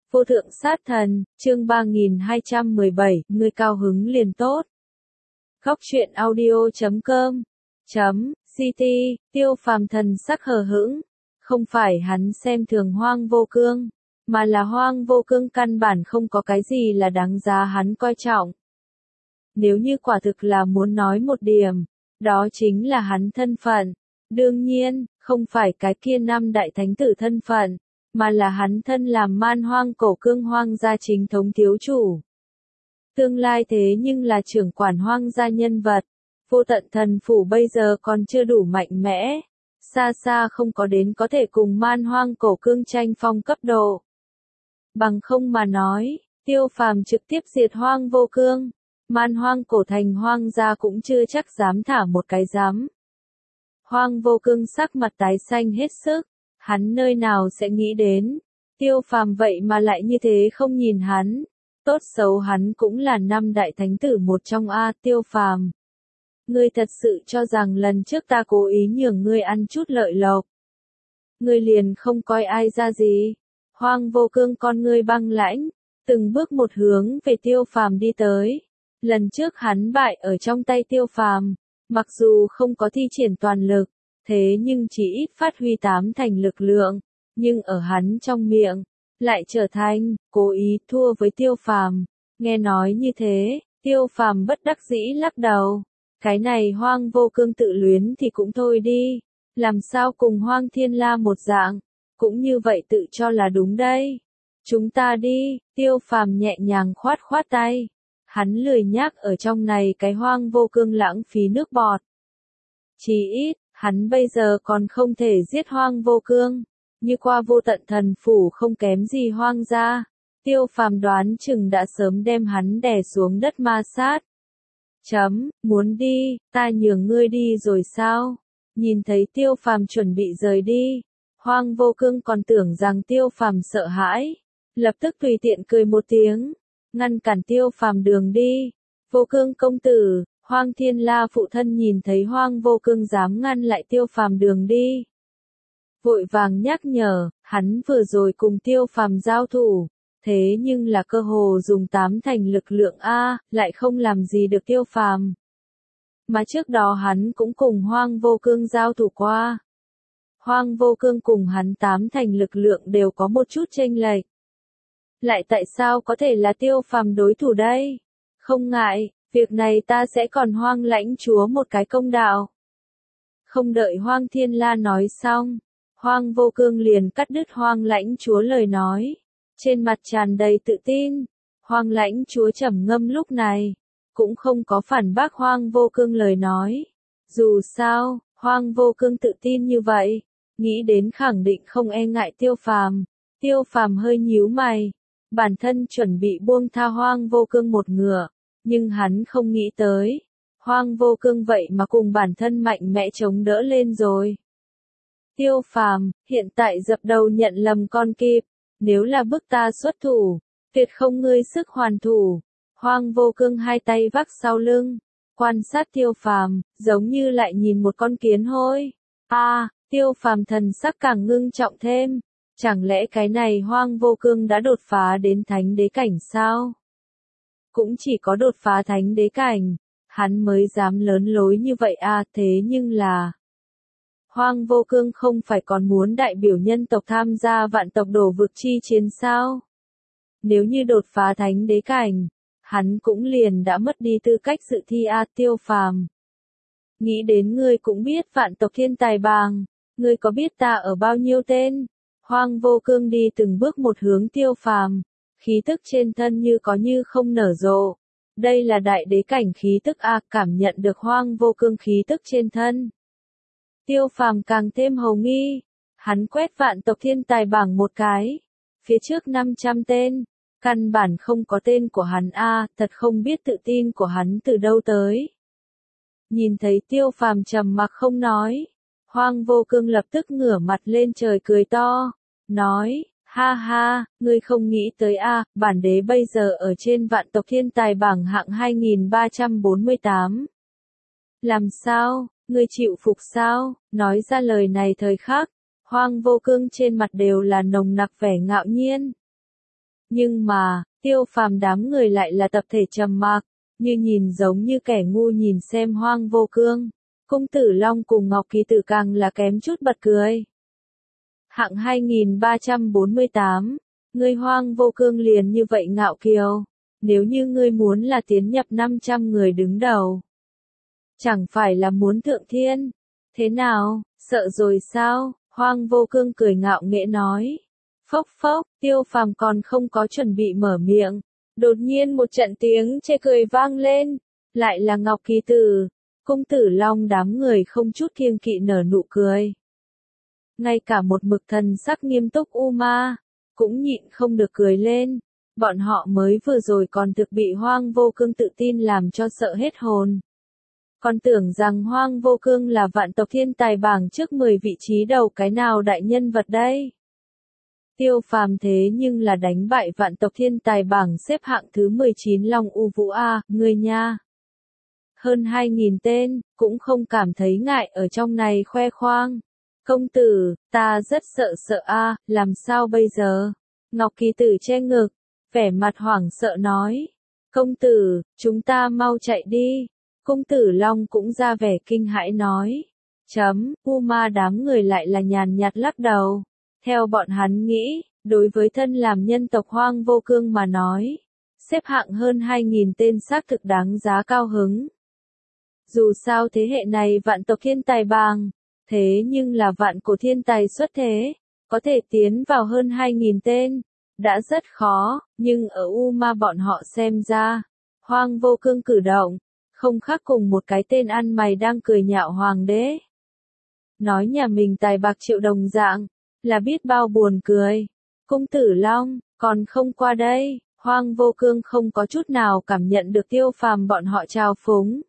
Vô thượng sát thần, chương 3217, ngươi cao hứng liền tốt. Góc truyện audio.com CT, Tiêu Phàm thần sắc hờ hững, không phải hắn xem thường Hoang Vô Cương, mà là Hoang Vô Cương căn bản không có cái gì là đáng giá hắn coi trọng. Nếu như quả thực là muốn nói một điểm, đó chính là hắn thân phận. Đương nhiên, không phải cái kia năm đại thánh tử thân phận, mà là hắn thân làm Man Hoang Cổ Cương hoang gia chính thống thiếu chủ. Tương lai thế nhưng là trưởng quản hoang gia nhân vật, Vô Tận Thần Phủ bây giờ còn chưa đủ mạnh mẽ, xa xa không có đến có thể cùng Man Hoang Cổ Cương tranh phong cấp độ. Bằng không mà nói, Tiêu Phàm trực tiếp diệt Hoang Vô Cương, Man Hoang Cổ thành hoang gia cũng chưa chắc dám thả một cái dám. Hoang Vô Cương sắc mặt tái xanh hết sức, hắn nơi nào sẽ nghĩ đến, Tiêu Phàm vậy mà lại như thế không nhìn hắn, tốt xấu hắn cũng là năm đại thánh tử một trong a. Tiêu Phàm, ngươi thật sự cho rằng lần trước ta cố ý nhường ngươi ăn chút lợi lộc, ngươi liền không coi ai ra gì? Hoang Vô Cương con ngươi băng lãnh, từng bước một hướng về Tiêu Phàm đi tới. Lần trước hắn bại ở trong tay Tiêu Phàm, mặc dù không có thi triển toàn lực, thế nhưng chỉ ít phát huy tám thành lực lượng, nhưng ở hắn trong miệng, lại trở thành, cố ý thua với Tiêu Phàm. Nghe nói như thế, Tiêu Phàm bất đắc dĩ lắc đầu. Cái này Hoang Vô Cương tự luyến thì cũng thôi đi, làm sao cùng Hoang Thiên La một dạng, cũng như vậy tự cho là đúng đây. Chúng ta đi, Tiêu Phàm nhẹ nhàng khoát khoát tay. Hắn lười nhác ở trong này cái Hoang Vô Cương lãng phí nước bọt. Chỉ ít, hắn bây giờ còn không thể giết Hoang Vô Cương, như qua Vô Tận Thần Phủ không kém gì hoang gia. Tiêu Phàm đoán chừng đã sớm đem hắn đè xuống đất ma sát. Muốn đi, ta nhường ngươi đi rồi sao? Nhìn thấy Tiêu Phàm chuẩn bị rời đi, Hoang Vô Cương còn tưởng rằng Tiêu Phàm sợ hãi, lập tức tùy tiện cười một tiếng, ngăn cản Tiêu Phàm đường đi. Vô Cương công tử, Hoang Thiên La phụ thân nhìn thấy Hoang Vô Cương dám ngăn lại Tiêu Phàm đường đi, vội vàng nhắc nhở, hắn vừa rồi cùng Tiêu Phàm giao thủ, thế nhưng là cơ hồ dùng tám thành lực lượng a, lại không làm gì được Tiêu Phàm. Mà trước đó hắn cũng cùng Hoang Vô Cương giao thủ qua. Hoang Vô Cương cùng hắn tám thành lực lượng đều có một chút chênh lệch. Lại tại sao có thể là Tiêu Phàm đối thủ đây? Không ngại, việc này ta sẽ còn Hoang lãnh chúa một cái công đạo. Không đợi Hoang Thiên La nói xong, Hoang Vô Cương liền cắt đứt Hoang lãnh chúa lời nói. Trên mặt tràn đầy tự tin, Hoang lãnh chúa trầm ngâm lúc này, cũng không có phản bác Hoang Vô Cương lời nói. Dù sao, Hoang Vô Cương tự tin như vậy, nghĩ đến khẳng định không e ngại Tiêu Phàm. Tiêu Phàm hơi nhíu mày, bản thân chuẩn bị buông tha Hoang Vô Cương một ngựa, nhưng hắn không nghĩ tới, Hoang Vô Cương vậy mà cùng bản thân mạnh mẽ chống đỡ lên rồi. Tiêu Phàm, hiện tại dập đầu nhận lầm con kịp, nếu là bức ta xuất thủ, tuyệt không ngươi sức hoàn thủ. Hoang Vô Cương hai tay vác sau lưng, quan sát Tiêu Phàm, giống như lại nhìn một con kiến hôi. Tiêu Phàm thần sắc càng ngưng trọng thêm, chẳng lẽ cái này Hoang Vô Cương đã đột phá đến thánh đế cảnh sao? Cũng chỉ có đột phá thánh đế cảnh, hắn mới dám lớn lối như vậy thế nhưng là Hoang Vô Cương không phải còn muốn đại biểu nhân tộc tham gia vạn tộc đổ vực chi chiến sao? Nếu như đột phá thánh đế cảnh, hắn cũng liền đã mất đi tư cách dự thi Tiêu Phàm. Nghĩ đến ngươi cũng biết vạn tộc thiên tài bảng, ngươi có biết ta ở bao nhiêu tên? Hoang Vô Cương đi từng bước một hướng Tiêu Phàm, khí tức trên thân như có như không nở rộ. Đây là đại đế cảnh khí tức cảm nhận được Hoang Vô Cương khí tức trên thân. Tiêu Phàm càng thêm hầu nghi, hắn quét vạn tộc thiên tài bảng một cái, phía trước 500 tên, căn bản không có tên của hắn thật không biết tự tin của hắn từ đâu tới. Nhìn thấy Tiêu Phàm trầm mặc không nói, Hoang Vô Cương lập tức ngửa mặt lên trời cười to, nói, ha ha, ngươi không nghĩ tới bản đế bây giờ ở trên vạn tộc thiên tài bảng hạng 2348. Làm sao? Ngươi chịu phục sao? Nói ra lời này thời khắc, Hoang Vô Cương trên mặt đều là nồng nặc vẻ ngạo nhiên. Nhưng mà, Tiêu Phàm đám người lại là tập thể trầm mặc, như nhìn giống như kẻ ngu nhìn xem Hoang Vô Cương. Cung Tử Long cùng Ngọc Kỳ Tử càng là kém chút bật cười. Hạng 2348, ngươi Hoang Vô Cương liền như vậy ngạo kiều, nếu như ngươi muốn là tiến nhập 500 người đứng đầu, chẳng phải là muốn thượng thiên, thế nào, sợ rồi sao? Hoang Vô Cương cười ngạo nghễ nói. Phốc phốc, Tiêu Phàm còn không có chuẩn bị mở miệng, đột nhiên một trận tiếng chê cười vang lên, lại là Ngọc Kỳ Tử. Cung Tử Long đám người không chút kiêng kỵ nở nụ cười. Ngay cả một mực thần sắc nghiêm túc Uma cũng nhịn không được cười lên, bọn họ mới vừa rồi còn thực bị Hoang Vô Cương tự tin làm cho sợ hết hồn. Còn tưởng rằng Hoang Vô Cương là vạn tộc thiên tài bảng trước 10 vị trí đầu cái nào đại nhân vật đây. Tiêu Phàm thế nhưng là đánh bại vạn tộc thiên tài bảng xếp hạng thứ 19 Long U Vũ A, ngươi nha. Hơn 2.000 tên, cũng không cảm thấy ngại ở trong này khoe khoang. Công tử, ta rất sợ a, làm sao bây giờ? Ngọc Kỳ Tử che ngực, vẻ mặt hoảng sợ nói. Công tử, chúng ta mau chạy đi. Cung Tử Long cũng ra vẻ kinh hãi nói. Uma đám người lại là nhàn nhạt lắc đầu. Theo bọn hắn nghĩ, đối với thân làm nhân tộc Hoang Vô Cương mà nói, xếp hạng hơn 2.000 tên xác thực đáng giá cao hứng. Dù sao thế hệ này vạn tộc thiên tài bảng, thế nhưng là vạn cổ thiên tài xuất thế, có thể tiến vào hơn 2.000 tên, đã rất khó, nhưng ở Uma bọn họ xem ra, Hoang Vô Cương cử động, không khác cùng một cái tên ăn mày đang cười nhạo hoàng đế. Nói nhà mình tài bạc triệu đồng dạng, là biết bao buồn cười. Cung Tử Long, còn không qua đây, Hoang Vô Cương không có chút nào cảm nhận được Tiêu Phàm bọn họ trào phúng,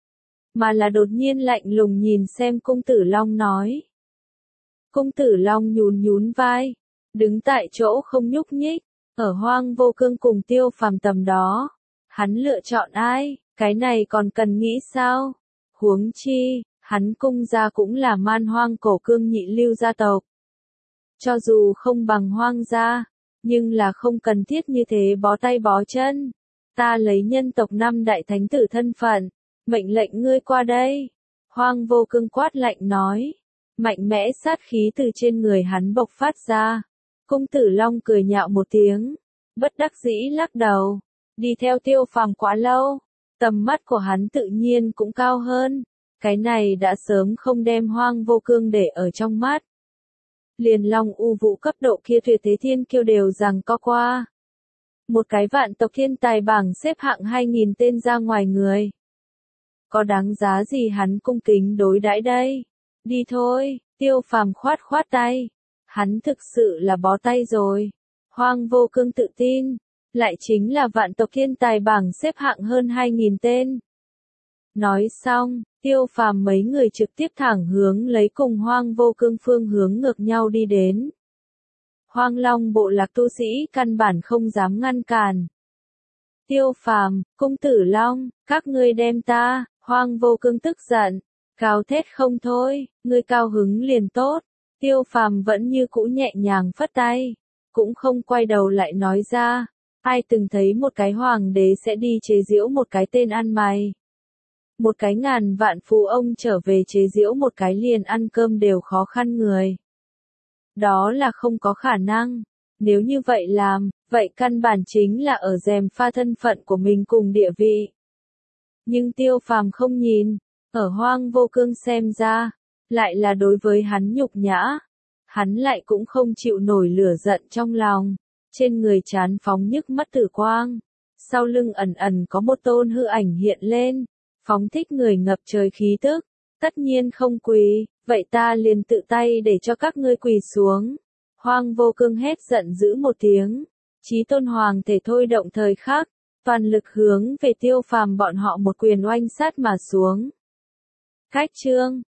mà là đột nhiên lạnh lùng nhìn xem Cung Tử Long nói. Cung Tử Long nhún nhún vai, đứng tại chỗ không nhúc nhích, ở Hoang Vô Cương cùng Tiêu Phàm tầm đó, hắn lựa chọn ai, cái này còn cần nghĩ sao? Huống chi, hắn cung gia cũng là Man Hoang cổ cương nhị lưu gia tộc. Cho dù không bằng Hoang gia, nhưng là không cần thiết như thế bó tay bó chân. Ta lấy nhân tộc 5 đại thánh tử thân phận, mệnh lệnh ngươi qua đây. Hoang Vô Cương quát lạnh nói. Mạnh mẽ sát khí từ trên người hắn bộc phát ra. Cung Tử Long cười nhạo một tiếng, bất đắc dĩ lắc đầu. Đi theo Tiêu Phàm quá lâu, tầm mắt của hắn tự nhiên cũng cao hơn. Cái này đã sớm không đem Hoang Vô Cương để ở trong mắt. Liền Long U Vũ cấp độ kia tuyệt thế thiên kiêu đều rằng có qua. Một cái vạn tộc thiên tài bảng xếp hạng 2.000 tên ra ngoài người. Có đáng giá gì hắn cung kính đối đãi đây? Đi thôi, Tiêu Phàm khoát khoát tay. Hắn thực sự là bó tay rồi. Hoang Vô Cương tự tin, lại chính là vạn tộc thiên tài bảng xếp hạng hơn 2.000 tên. Nói xong, Tiêu Phàm mấy người trực tiếp thẳng hướng lấy cùng Hoang Vô Cương phương hướng ngược nhau đi đến. Hoang Long bộ lạc tu sĩ căn bản không dám ngăn cản. Tiêu Phàm, Cung Tử Long, các ngươi đem ta. Hoang Vô Cương tức giận, gào thét không thôi, ngươi cao hứng liền tốt. Tiêu Phàm vẫn như cũ nhẹ nhàng phất tay, cũng không quay đầu lại nói ra, ai từng thấy một cái hoàng đế sẽ đi chế giễu một cái tên ăn mày. Một cái ngàn vạn phú ông trở về chế giễu một cái liền ăn cơm đều khó khăn người. Đó là không có khả năng, nếu như vậy làm, vậy căn bản chính là ở gièm pha thân phận của mình cùng địa vị. Nhưng Tiêu Phàm không nhìn, ở Hoang Vô Cương xem ra, lại là đối với hắn nhục nhã. Hắn lại cũng không chịu nổi lửa giận trong lòng, trên người chán phóng nhức mắt tử quang, sau lưng ẩn ẩn có một tôn hư ảnh hiện lên, phóng thích người ngập trời khí tức, tất nhiên không quỳ, vậy ta liền tự tay để cho các ngươi quỳ xuống. Hoang Vô Cương hét giận dữ một tiếng, chí tôn hoàng thể thôi động thời khắc, toàn lực hướng về Tiêu Phàm bọn họ một quyền oanh sát mà xuống. Cách chương